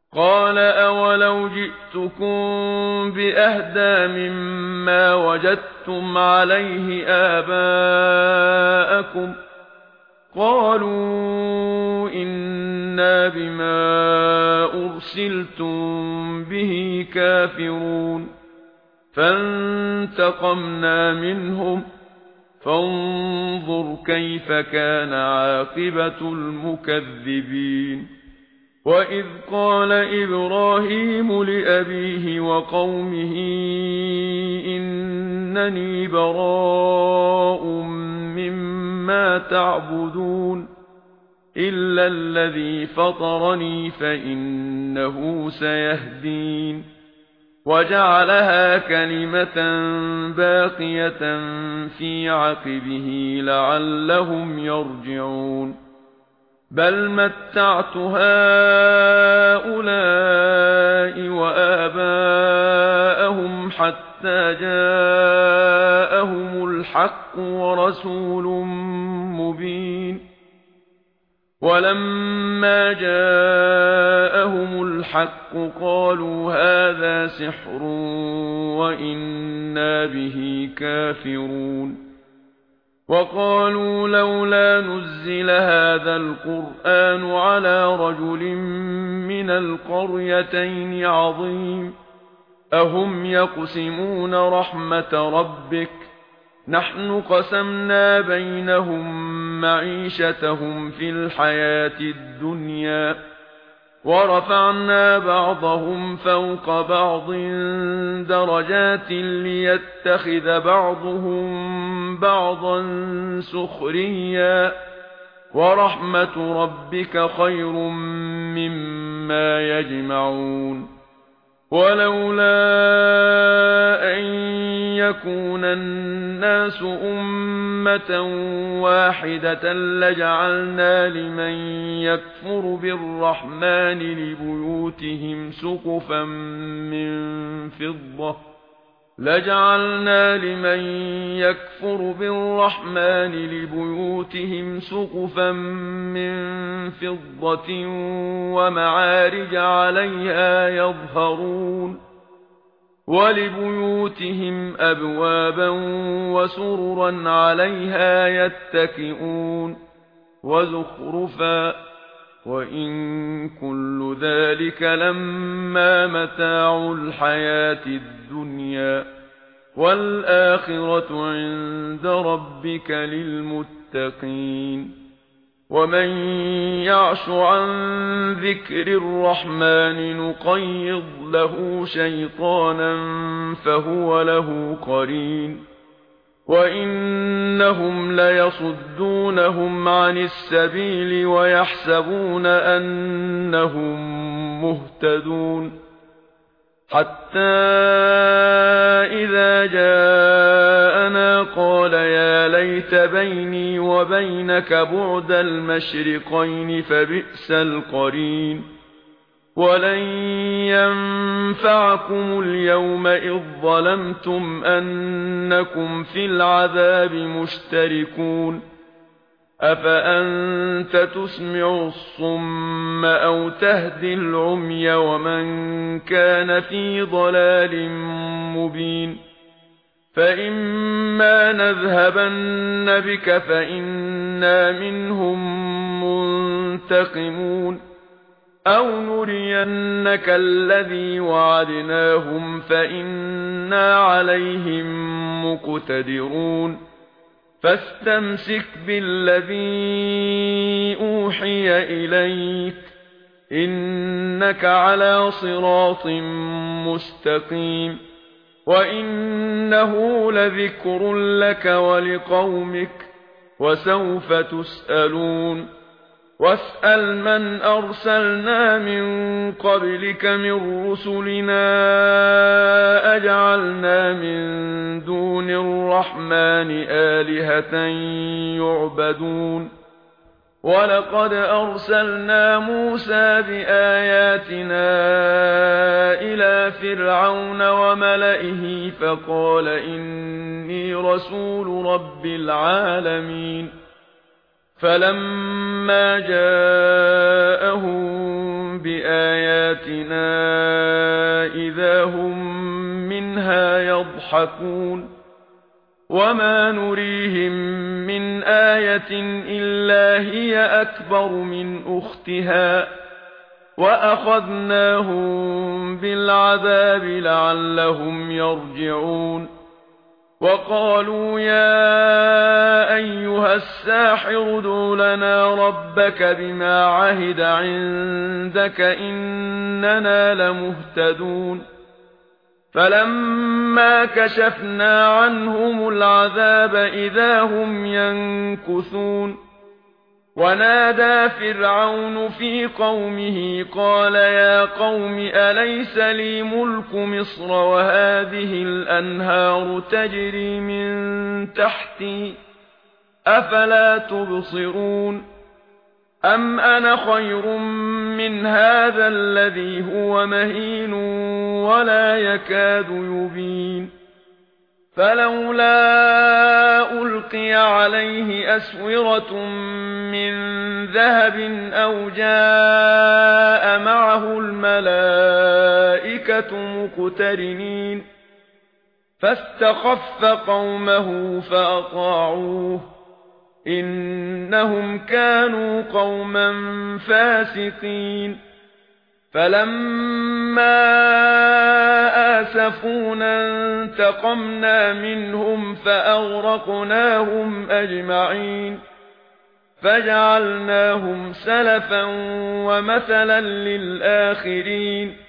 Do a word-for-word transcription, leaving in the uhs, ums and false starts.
قال أولو جئتكم بأهدى مما وجدتم عليه آباءكم قالوا إنا بما أرسلتم به كافرون فانتقمنا منهم فانظر كيف كان عاقبة المكذبين وإذ قال إبراهيم لأبيه وقومه إنني براء مما تعبدون إلا الذي فطرني فإنه سيهدين وجعلها كلمة باقية في عقبه لعلهم يرجعون بل متعت هؤلاء وآباءهم حتى جاءهم الحق ورسول مبين ولما جاءهم الحق قالوا هذا سحر وإنا به كافرون وقالوا لولا نزل هذا القرآن على رجل من القريتين عظيم أهم يقسمون رحمة ربك نحن قسمنا بينهم معيشتهم في الحياة الدنيا ورفعنا بعضهم فوق بعض درجات ليتخذ بعضهم بعضا سخريا ورحمة ربك خير مما يجمعون ولولا أن يكون الناس أمة واحدة لجعلنا لمن يكفر بالرحمن لبيوتهم سقفا من فضة لجعلنا لمن يكفر بالرحمن لبيوتهم سقفا من فضة ومعارج عليها يظهرون ولبيوتهم أبوابا وسررا عليها يتكئون وزخرفا وإن كل ذلك لما متاع الحياة الدنيا والآخرة عند ربك للمتقين ومن يعش عن ذكر الرحمن نقيض له شيطانا فهو له قرين وإنهم ليصدونهم عن السبيل ويحسبون أنهم مهتدون حتى إذا جاءنا قال يا ليت بيني وبينك بعد المشرقين فبئس القرين ولن ينفعكم اليوم إذ ظلمتم أنكم في العذاب مشتركون أفأنت تسمع الصم أو تهدي العمي ومن كان في ضلال مبين فإما نذهبن بك فإنا منهم منتقمون أو نرينك الذي وعدناهم فإنا عليهم مقتدرون فاستمسك بالذي أوحي إليك إنك على صراط مستقيم وإنه لذكر لك ولقومك وسوف تسألون واسأل من أرسلنا من قبلك من رسلنا أجعلنا من دون الرحمن آلهة يعبدون ولقد أرسلنا موسى بآياتنا إلى فرعون وملئه فقال إني رسول رب العالمين فلما جاءهم بآياتنا إذا هم منها يضحكون وما نريهم من آية إلا هي أكبر من أختها وأخذناهم بالعذاب لعلهم يرجعون وقالوا يا أيها الساحر ادع لنا ربك بما عهد عندك إننا لمهتدون فلما كشفنا عنهم العذاب إذا هم ينكثون ونادى فرعون في قومه قال يا قوم أليس لي ملك مصر وهذه الأنهار تجري من تحتي أفلا تبصرون أم أنا خير من هذا الذي هو مهين ولا يكاد يبين فلولا ألقي عليه أسورة من ذهب أو جاء معه الملائكة مقترنين فاستخف قومه فأطاعوه إنهم كانوا قوما فاسقين فلما آسفونا انتقمنا منهم فأغرقناهم أجمعين فجعلناهم سلفا ومثلا للآخرين